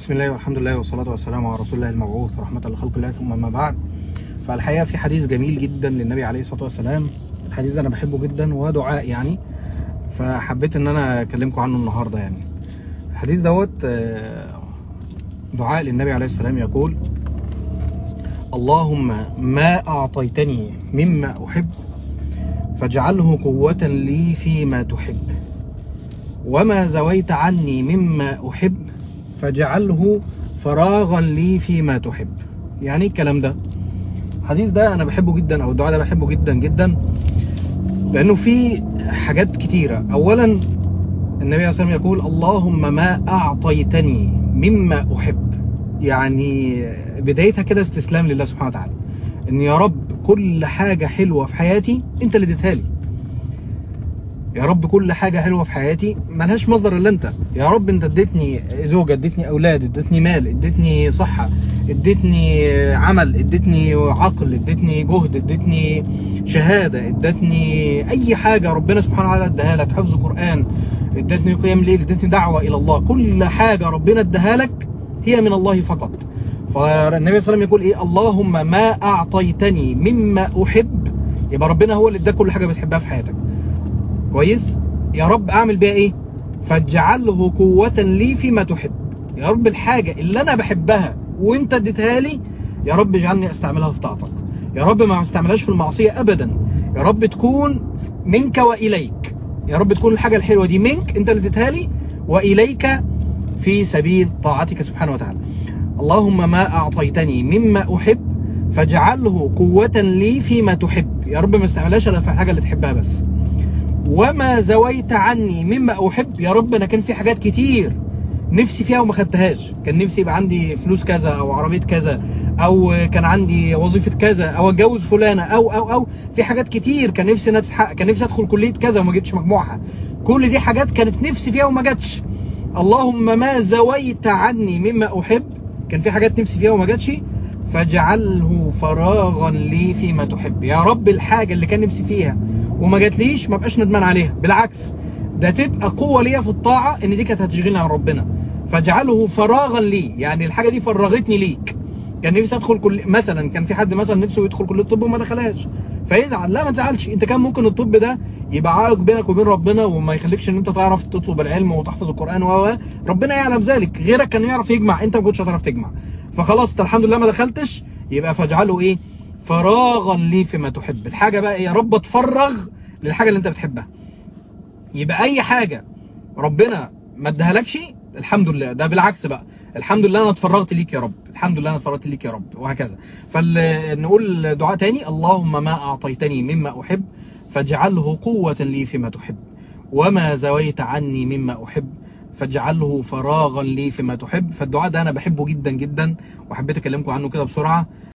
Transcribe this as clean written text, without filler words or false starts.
بسم الله والحمد لله والصلاة والسلام على رسول الله المبعوث رحمة لخلق الله، ثم ما بعد. فالحقيقة في حديث جميل جدا للنبي عليه الصلاة والسلام. الحديث ده أنا بحبه جدا ودعاء يعني، فحبيت إن أنا أكلمكم عنه النهاردة. يعني الحديث دوت دعاء للنبي عليه السلام يقول: اللهم ما أعطيتني مما أحب فاجعله قوة لي فيما تحب، وما زويت عني مما أحب فاجعله فراغا لي فيما تحب. يعني ايه الكلام ده؟ الحديث ده انا بحبه جدا، او الدعاء ده بحبه جدا جدا، لانه فيه حاجات كتيرة. اولا النبي عليه الصلاة والسلام يقول: اللهم ما اعطيتني مما احب. يعني بدايتها كده استسلام لله سبحانه وتعالى، ان يا رب كل حاجة حلوة في حياتي انت اللي اديتها لي. يا رب كل حاجة حلوة في حياتي ملهاش مصدر الا انت. يا رب انت اديتني زوجة، اديتني اولاد، اديتني مال، اديتني صحة، اديتني عمل، اديتني عقل، اديتني جهد، اديتني شهادة، اديتني اي حاجة ربنا سبحانه وتعالى اداها لك، حفظ قرآن، اديتني قيام ليل، اديتني دعوة الى الله. كل حاجة ربنا اداها لك هي من الله فقط. فالنبي صلى الله عليه وسلم يقول ايه؟ اللهم ما اعطيتني مما احب. يبقى ربنا هو اللي اداك كل حاجة بتحبها في حياتك. كويس؟ يا رب اعمل بيها ايه؟ فاجعله قوة لي فيما تحب. يا رب الحاجة اللي انا بحبها وانت اديتها لي، يا رب اجعلني استعملها في طاعتك. يا رب ما استعملهاش في المعصية ابدا. يا رب تكون منك واليك. يا رب تكون الحاجة الحلوة دي منك انت اللي اديتها لي، واليك في سبيل طاعتك سبحانه وتعالى. اللهم ما اعطيتني مما احب فاجعله قوة لي فيما تحب. يا رب ما استعملهاش الا في الحاجة اللي تحبها بس. وما زويت عني مما احب. يا رب انا كان في حاجات كتير نفسي فيها وما خدتهاش. كان نفسي يبقى عندي فلوس كذا، او عربية كذا، او كان عندي وظيفة كذا، او اتجوز فلانة، او في حاجات كتير كان نفسي نتحقق. كان نفسي ادخل كلية كذا وما جبتش مجموعها. كل دي حاجات كانت نفسي فيها وما جاتش. اللهم ما زويت عني مما احب. كان في حاجات نفسي فيها وما جاتش، فاجعله فراغا لي فيما تحب. يا رب الحاجة اللي كان نفسي فيها وما جاتليش ما بقاش ندمان عليها، بالعكس ده تبقى قوة ليا في الطاعة، ان دي كانت هتشغلني عن ربنا. فاجعله فراغا لي، يعني الحاجة دي فرغتني ليك. كان نفسي ادخل مثلا كان في حد مثلا نفسه يدخل كلية الطب وما دخلهاش فيزعل. لا، ما تزعلش. انت كان ممكن الطب ده يبقى عائق بينك وبين ربنا وما يخليكش ان انت تعرف تطلب العلم وتحفظ القرآن ربنا يعلم ذلك. غيرك كان يعرف يجمع، انت ما كنتش هتعرف تجمع. فخلاص انت الحمد لله ما دخلتش، يبقى فاجعله ايه؟ فراغا لي فيما تحب. الحاجة بقى يا رب اتفرغ للحاجة اللي انت بتحبها. يبقى اي حاجة ربنا ما ادهالكش الحمد لله، ده بالعكس بقى، الحمد لله انا اتفرغت ليك يا رب، الحمد لله انا اتفرغت ليك يا رب، وهكذا. فنقول دعاء تاني: اللهم ما اعطيتني مما احب فاجعله قوة لي فيما تحب، وما زويت عني مما احب فاجعله فراغا لي فيما تحب. فالدعاء ده انا بحبه جدا جدا، وحبيت اكلمكم عنه كده بسرعة.